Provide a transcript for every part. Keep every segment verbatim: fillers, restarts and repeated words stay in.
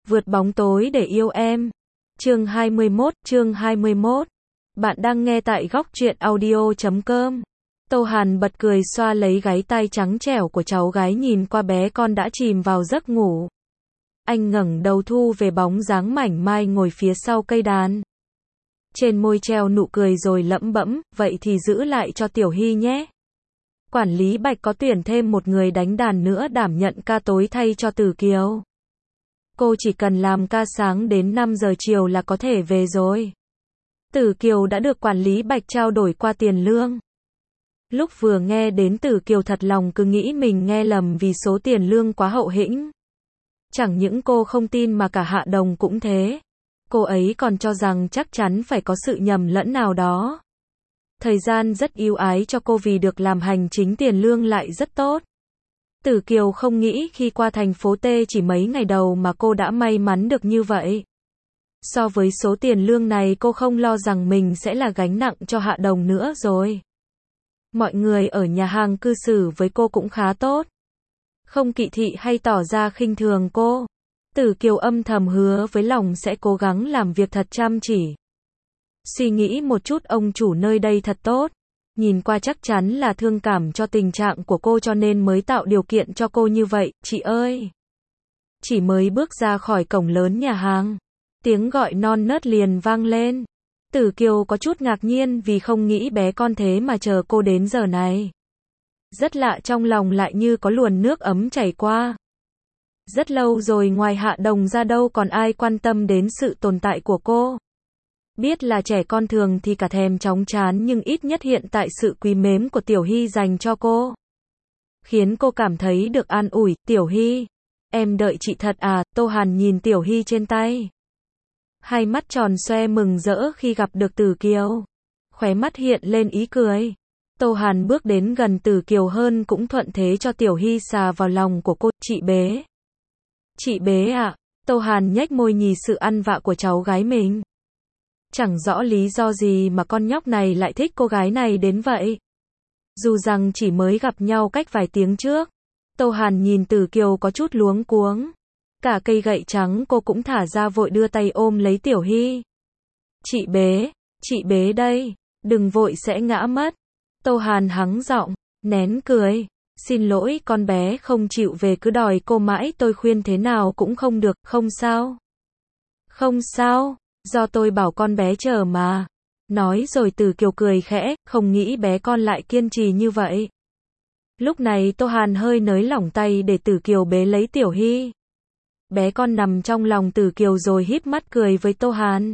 Vượt bóng tối để yêu em. Chương hai mươi mốt, chương hai mươi mốt. Bạn đang nghe tại góc truyện audio chấm com. Tô Hàn bật cười xoa lấy gáy tai trắng trẻo của cháu gái nhìn qua bé con đã chìm vào giấc ngủ. Anh ngẩng đầu thu về bóng dáng mảnh mai ngồi phía sau cây đàn. Trên môi treo nụ cười rồi lẩm bẩm, vậy thì giữ lại cho Tiểu Hy nhé. Quản lý Bạch có tuyển thêm một người đánh đàn nữa đảm nhận ca tối thay cho Tử Kiều. Cô chỉ cần làm ca sáng đến năm giờ chiều là có thể về rồi. Tử Kiều đã được quản lý Bạch trao đổi qua tiền lương. Lúc vừa nghe đến Tử Kiều thật lòng cứ nghĩ mình nghe lầm vì số tiền lương quá hậu hĩnh. Chẳng những cô không tin mà cả Hạ Đồng cũng thế. Cô ấy còn cho rằng chắc chắn phải có sự nhầm lẫn nào đó. Thời gian rất ưu ái cho cô vì được làm hành chính, tiền lương lại rất tốt. Tử Kiều không nghĩ khi qua thành phố T chỉ mấy ngày đầu mà cô đã may mắn được như vậy. So với số tiền lương này cô không lo rằng mình sẽ là gánh nặng cho Hạ Đồng nữa rồi. Mọi người ở nhà hàng cư xử với cô cũng khá tốt. Không kỵ thị hay tỏ ra khinh thường cô. Tử Kiều âm thầm hứa với lòng sẽ cố gắng làm việc thật chăm chỉ. Suy nghĩ một chút, ông chủ nơi đây thật tốt. Nhìn qua chắc chắn là thương cảm cho tình trạng của cô cho nên mới tạo điều kiện cho cô như vậy, chị ơi. Chỉ mới bước ra khỏi cổng lớn nhà hàng, tiếng gọi non nớt liền vang lên. Tử Kiều có chút ngạc nhiên vì không nghĩ bé con thế mà chờ cô đến giờ này. Rất lạ, trong lòng lại như có luồn nước ấm chảy qua. Rất lâu rồi ngoài Hạ Đồng ra đâu còn ai quan tâm đến sự tồn tại của cô. Biết là trẻ con thường thì cả thèm chóng chán nhưng ít nhất hiện tại sự quý mến của Tiểu Hy dành cho cô khiến cô cảm thấy được an ủi. Tiểu Hy, em đợi chị thật à? Tô Hàn nhìn Tiểu Hy trên tay. Hai mắt tròn xoe mừng rỡ khi gặp được Tử Kiều. Khóe mắt hiện lên ý cười. Tô Hàn bước đến gần Tử Kiều hơn cũng thuận thế cho Tiểu Hy xà vào lòng của cô. Chị Bế. Chị Bế ạ. À? Tô Hàn nhếch môi nhìn sự ăn vạ của cháu gái mình. Chẳng rõ lý do gì mà con nhóc này lại thích cô gái này đến vậy. Dù rằng chỉ mới gặp nhau cách vài tiếng trước. Tô Hàn nhìn Tử Kiều có chút luống cuống. Cả cây gậy trắng cô cũng thả ra vội đưa tay ôm lấy Tiểu Hy. Chị Bế, chị Bế đây, đừng vội sẽ ngã mất. Tô Hàn hắng giọng, nén cười. Xin lỗi, con bé không chịu về cứ đòi cô mãi, tôi khuyên thế nào cũng không được. Không sao. Không sao. Do tôi bảo con bé chờ mà. Nói rồi Tử Kiều cười khẽ, không nghĩ bé con lại kiên trì như vậy. Lúc này Tô Hàn hơi nới lỏng tay để Tử Kiều bế lấy Tiểu Hy. Bé con nằm trong lòng Tử Kiều rồi híp mắt cười với Tô Hàn.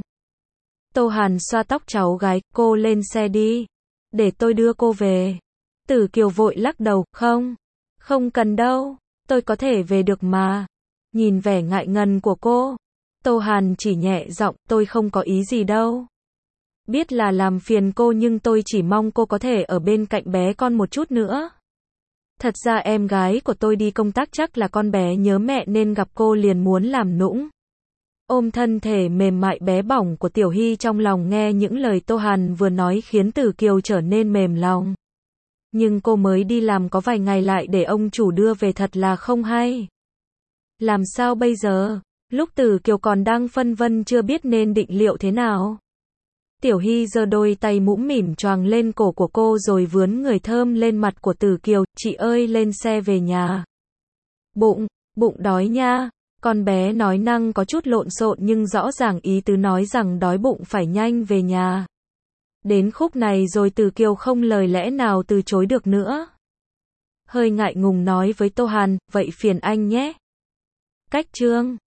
Tô Hàn xoa tóc cháu gái, cô lên xe đi. Để tôi đưa cô về. Tử Kiều vội lắc đầu, không. Không cần đâu, tôi có thể về được mà. Nhìn vẻ ngại ngần của cô. Tô Hàn chỉ nhẹ giọng, tôi không có ý gì đâu. Biết là làm phiền cô nhưng tôi chỉ mong cô có thể ở bên cạnh bé con một chút nữa. Thật ra em gái của tôi đi công tác chắc là con bé nhớ mẹ nên gặp cô liền muốn làm nũng. Ôm thân thể mềm mại bé bỏng của Tiểu Hy trong lòng nghe những lời Tô Hàn vừa nói khiến Tử Kiều trở nên mềm lòng. Nhưng cô mới đi làm có vài ngày lại để ông chủ đưa về thật là không hay. Làm sao bây giờ? Lúc Tử Kiều còn đang phân vân chưa biết nên định liệu thế nào. Tiểu Hy giơ đôi tay mũm mỉm choàng lên cổ của cô rồi vướn người thơm lên mặt của Tử Kiều. Chị ơi, lên xe về nhà. Bụng, bụng đói nha. Con bé nói năng có chút lộn xộn nhưng rõ ràng ý tứ nói rằng đói bụng phải nhanh về nhà. Đến khúc này rồi Tử Kiều không lời lẽ nào từ chối được nữa. Hơi ngại ngùng nói với Tô Hàn, vậy phiền anh nhé. Cách chương